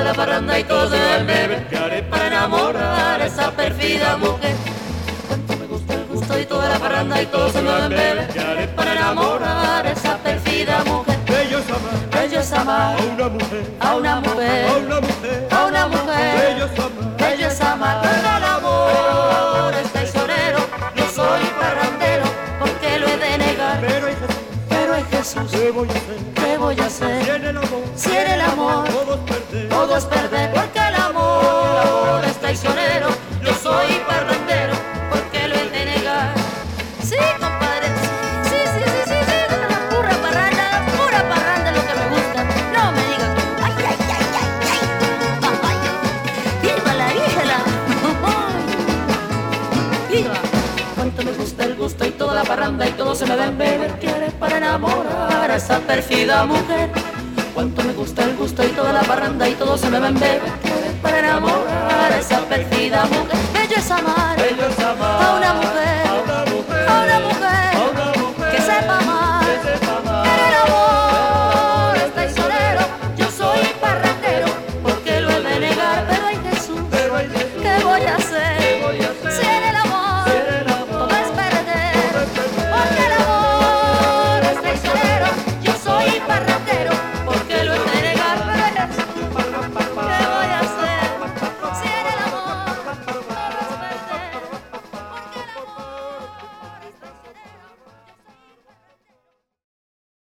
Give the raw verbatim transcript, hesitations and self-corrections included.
la parranda y todo se me ven beber. ¿Qué haré para enamorar a esa perfida mujer? Cuánto me gusta el gusto y toda la parranda y todo se me ven beber. ¿Qué haré para enamorar a esa perfida mujer? Bello es amar, Bello es amar a una mujer, a una mujer, a una mujer, a una mujer. bello es amar, Bello es amar, cuando el amor es traicionero. Yo soy parrandero, porque lo he de negar. pero hay Jesús, Pero es Jesús, ¿qué voy a hacer? ¿qué voy a hacer? Si en el amor, Si en el amor todos perder, todo es perder, porque el amor es traicionero. Yo soy parrandero, porque lo he de negar. Sí, compadre, sí, sí, sí, sí, sí, la pura parranda, la pura parranda es lo que me gusta. No me digan, ay, ay, ay, ay, ay, ay, viva la isla, viva. Cuánto me gusta el gusto y toda la parranda y todo se me ven beber. ¿Quieres para enamorar a esa perfida mujer? Cuánto me gusta el gusto y toda la parranda y todo se me ven beber. ¿Quieres para enamorar a esa perfida mujer? Bello es amar bello es amar, a una